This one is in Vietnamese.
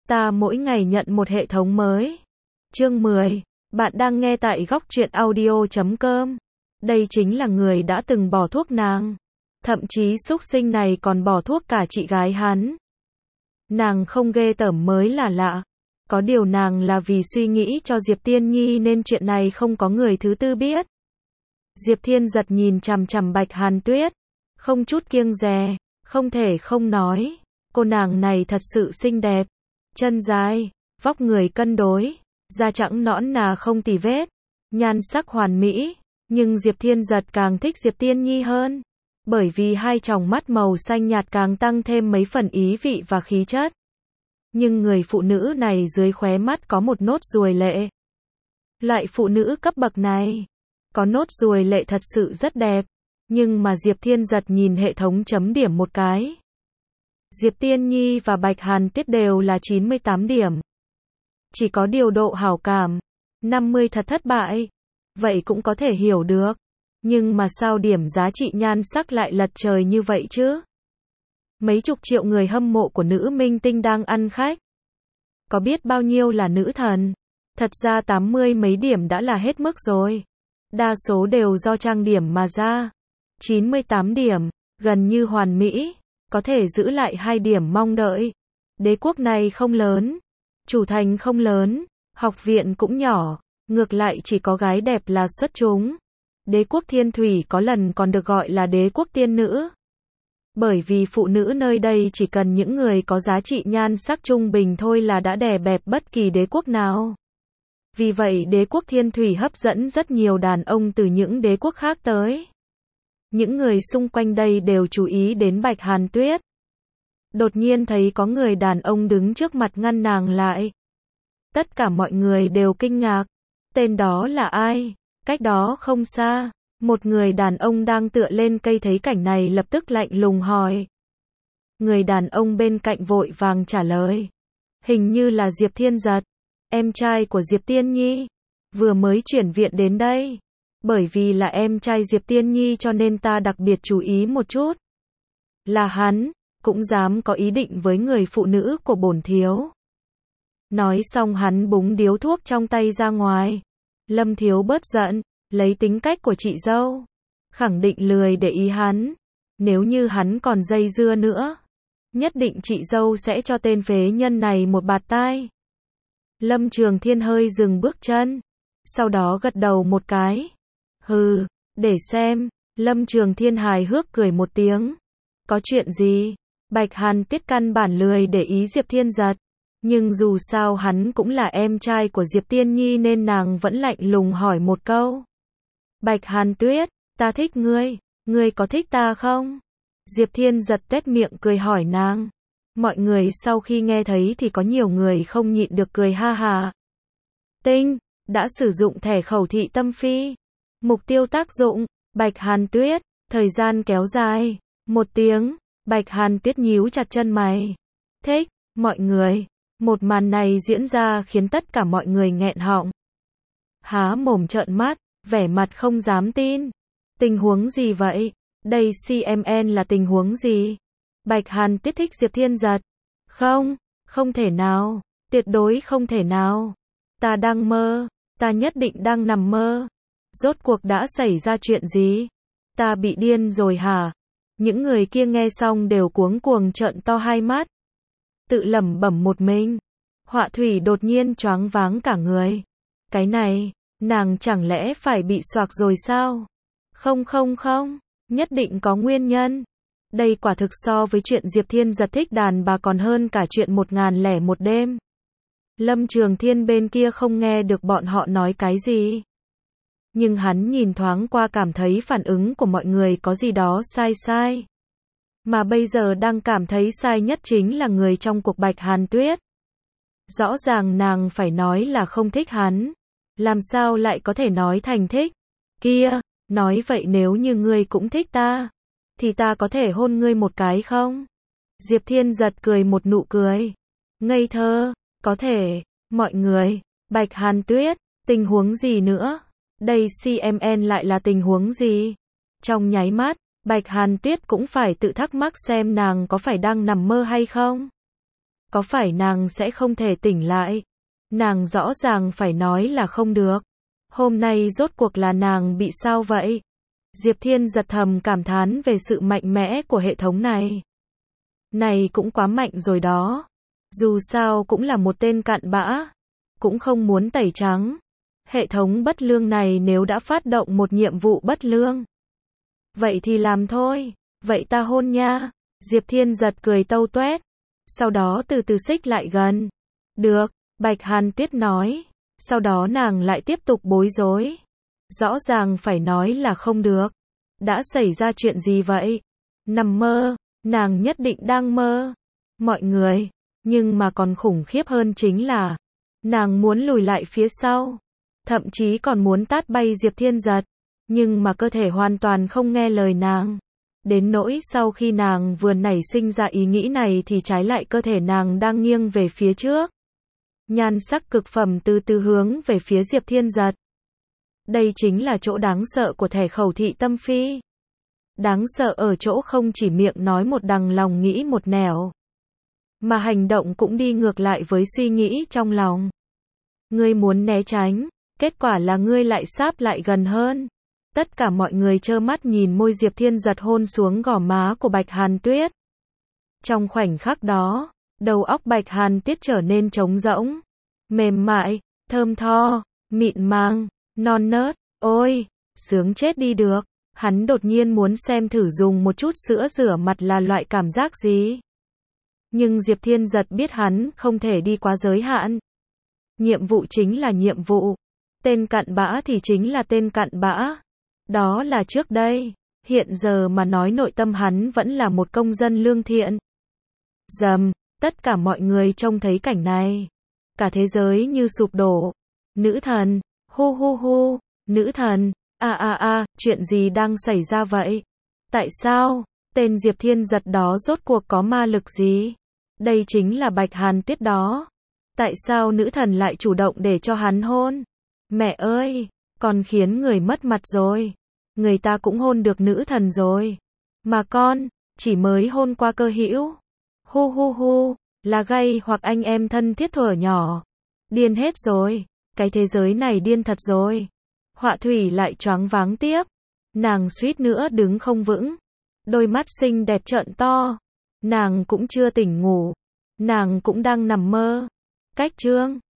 Ta mỗi ngày nhận một hệ thống mới. Chương 10. Bạn đang nghe tại góc truyện audio.com. Đây chính là người đã từng bỏ thuốc nàng. Thậm chí súc sinh này còn bỏ thuốc cả chị gái hắn. Nàng không ghê tởm mới là lạ. Có điều nàng là vì suy nghĩ cho Diệp Tiên Nhi nên chuyện này không có người thứ tư biết. Diệp Thiên Giật nhìn chằm chằm Bạch Hàn Tuyết, không chút kiêng dè, không thể không nói, cô nàng này thật sự xinh đẹp, chân dài, vóc người cân đối, da trắng nõn nà không tì vết, nhan sắc hoàn mỹ, nhưng Diệp Thiên Giật càng thích Diệp Tiên Nhi hơn, bởi vì hai tròng mắt màu xanh nhạt càng tăng thêm mấy phần ý vị và khí chất. Nhưng người phụ nữ này dưới khóe mắt có một nốt ruồi lệ. Loại phụ nữ cấp bậc này, có nốt ruồi lệ thật sự rất đẹp, nhưng mà Diệp Thiên Giật nhìn hệ thống chấm điểm một cái. Diệp Tiên Nhi và Bạch Hàn Tuyết đều là 98 điểm. Chỉ có điều độ hảo cảm 50 thật thất bại. Vậy cũng có thể hiểu được. Nhưng mà sao điểm giá trị nhan sắc lại lật trời như vậy chứ? Mấy chục triệu người hâm mộ của nữ minh tinh đang ăn khách. Có biết bao nhiêu là nữ thần? Thật ra 80 mấy điểm đã là hết mức rồi. Đa số đều do trang điểm mà ra. 98 điểm, gần như hoàn mỹ, có thể giữ lại 2 điểm mong đợi. Đế quốc này không lớn, chủ thành không lớn, học viện cũng nhỏ, ngược lại chỉ có gái đẹp là xuất chúng. Đế quốc Thiên Thủy có lần còn được gọi là đế quốc tiên nữ. Bởi vì phụ nữ nơi đây chỉ cần những người có giá trị nhan sắc trung bình thôi là đã đè bẹp bất kỳ đế quốc nào. Vì vậy đế quốc Thiên Thủy hấp dẫn rất nhiều đàn ông từ những đế quốc khác tới. Những người xung quanh đây đều chú ý đến Bạch Hàn Tuyết. Đột nhiên thấy có người đàn ông đứng trước mặt ngăn nàng lại. Tất cả mọi người đều kinh ngạc. Tên đó là ai? Cách đó không xa, một người đàn ông đang tựa lên cây thấy cảnh này lập tức lạnh lùng hỏi. Người đàn ông bên cạnh vội vàng trả lời. Hình như là Diệp Thiên Giật, em trai của Diệp Tiên Nhi. Vừa mới chuyển viện đến đây. Bởi vì là em trai Diệp Tiên Nhi cho nên ta đặc biệt chú ý một chút. Là hắn, cũng dám có ý định với người phụ nữ của bổn thiếu. Nói xong hắn búng điếu thuốc trong tay ra ngoài. Lâm thiếu bớt giận, lấy tính cách của chị dâu. Khẳng định lười để ý hắn. Nếu như hắn còn dây dưa nữa, nhất định chị dâu sẽ cho tên phế nhân này một bạt tai. Lâm Trường Thiên hơi dừng bước chân. Sau đó gật đầu một cái. Hừ, để xem. Lâm Trường Thiên hài hước cười một tiếng. Có chuyện gì? Bạch Hàn Tuyết căn bản lười để ý Diệp Thiên Giật. Nhưng dù sao hắn cũng là em trai của Diệp Tiên Nhi nên nàng vẫn lạnh lùng hỏi một câu. Bạch Hàn Tuyết, ta thích ngươi, ngươi có thích ta không? Diệp Thiên Giật tuét miệng cười hỏi nàng. Mọi người sau khi nghe thấy thì có nhiều người không nhịn được cười ha ha. Tinh, đã sử dụng thẻ khẩu thị tâm phi. Mục tiêu tác dụng, Bạch Hàn Tuyết, thời gian kéo dài, 1 tiếng, Bạch Hàn Tuyết nhíu chặt chân mày. Thích, mọi người. Một màn này diễn ra khiến tất cả mọi người nghẹn họng. Há mồm trợn mắt, vẻ mặt không dám tin. Tình huống gì vậy? Đây CMN là tình huống gì? Bạch Hàn Tuyết thích Diệp Thiên Giật. Không, không thể nào, tuyệt đối không thể nào. Ta đang mơ, ta nhất định đang nằm mơ. Rốt cuộc đã xảy ra chuyện gì? Ta bị điên rồi hả? Những người kia nghe xong đều cuống cuồng trợn to hai mắt. Tự lẩm bẩm một mình. Họa thủy đột nhiên choáng váng cả người. Cái này, nàng chẳng lẽ phải bị xoạc rồi sao? Không không không, nhất định có nguyên nhân. Đây quả thực so với chuyện Diệp Thiên Giật thích đàn bà còn hơn cả chuyện 1001 đêm. Lâm Trường Thiên bên kia không nghe được bọn họ nói cái gì. Nhưng hắn nhìn thoáng qua cảm thấy phản ứng của mọi người có gì đó sai sai. Mà bây giờ đang cảm thấy sai nhất chính là người trong cuộc Bạch Hàn Tuyết. Rõ ràng nàng phải nói là không thích hắn. Làm sao lại có thể nói thành thích? Kia, nói vậy nếu như ngươi cũng thích ta, thì ta có thể hôn ngươi một cái không? Diệp Thiên Giật cười một nụ cười. Ngây thơ, có thể, mọi người, Bạch Hàn Tuyết, tình huống gì nữa? Đây CMN lại là tình huống gì? Trong nháy mắt, Bạch Hàn Tuyết cũng phải tự thắc mắc xem nàng có phải đang nằm mơ hay không. Có phải nàng sẽ không thể tỉnh lại? Nàng rõ ràng phải nói là không được. Hôm nay rốt cuộc là nàng bị sao vậy? Diệp Thiên giật thầm cảm thán về sự mạnh mẽ của hệ thống này. Này cũng quá mạnh rồi đó. Dù sao cũng là một tên cặn bã. Cũng không muốn tẩy trắng. Hệ thống bất lương này nếu đã phát động một nhiệm vụ bất lương. Vậy thì làm thôi. Vậy ta hôn nha. Diệp Thiên giật cười tâu tuét. Sau đó từ từ xích lại gần. Được, Bạch Hàn Tuyết nói. Sau đó nàng lại tiếp tục bối rối. Rõ ràng phải nói là không được. Đã xảy ra chuyện gì vậy? Nằm mơ, nàng nhất định đang mơ. Mọi người, nhưng mà còn khủng khiếp hơn chính là nàng muốn lùi lại phía sau. Thậm chí còn muốn tát bay Diệp Thiên giật. Nhưng mà cơ thể hoàn toàn không nghe lời nàng. Đến nỗi sau khi nàng vừa nảy sinh ra ý nghĩ này thì trái lại cơ thể nàng đang nghiêng về phía trước. Nhan sắc cực phẩm từ từ hướng về phía Diệp Thiên giật. Đây chính là chỗ đáng sợ của thẻ khẩu thị tâm phi. Đáng sợ ở chỗ không chỉ miệng nói một đằng lòng nghĩ một nẻo. Mà hành động cũng đi ngược lại với suy nghĩ trong lòng. Ngươi muốn né tránh, kết quả là ngươi lại sáp lại gần hơn. Tất cả mọi người trơ mắt nhìn môi Diệp Thiên giật hôn xuống gò má của Bạch Hàn Tuyết. Trong khoảnh khắc đó, đầu óc Bạch Hàn Tuyết trở nên trống rỗng, mềm mại, thơm tho, mịn màng, non nớt, ôi, sướng chết đi được. Hắn đột nhiên muốn xem thử dùng một chút sữa rửa mặt là loại cảm giác gì. Nhưng Diệp Thiên giật biết hắn không thể đi quá giới hạn. Nhiệm vụ chính là nhiệm vụ. Tên cặn bã thì chính là tên cặn bã. Đó là trước đây. Hiện giờ mà nói nội tâm hắn vẫn là một công dân lương thiện. Dầm, tất cả mọi người trông thấy cảnh này. Cả thế giới như sụp đổ. Nữ thần, hu hu hu, nữ thần, chuyện gì đang xảy ra vậy? Tại sao? Tên Diệp Thiên giật đó rốt cuộc có ma lực gì? Đây chính là Bạch Hàn Tuyết đó. Tại sao nữ thần lại chủ động để cho hắn hôn? Mẹ ơi, con khiến người mất mặt rồi. Người ta cũng hôn được nữ thần rồi. Mà con, chỉ mới hôn qua cơ hữu. Hu hu hu, là gay hoặc anh em thân thiết thuở nhỏ. Điên hết rồi. Cái thế giới này điên thật rồi. Họa thủy lại choáng váng tiếp. Nàng suýt nữa đứng không vững. Đôi mắt xinh đẹp trợn to. Nàng cũng chưa tỉnh ngủ. Nàng cũng đang nằm mơ. Cách chương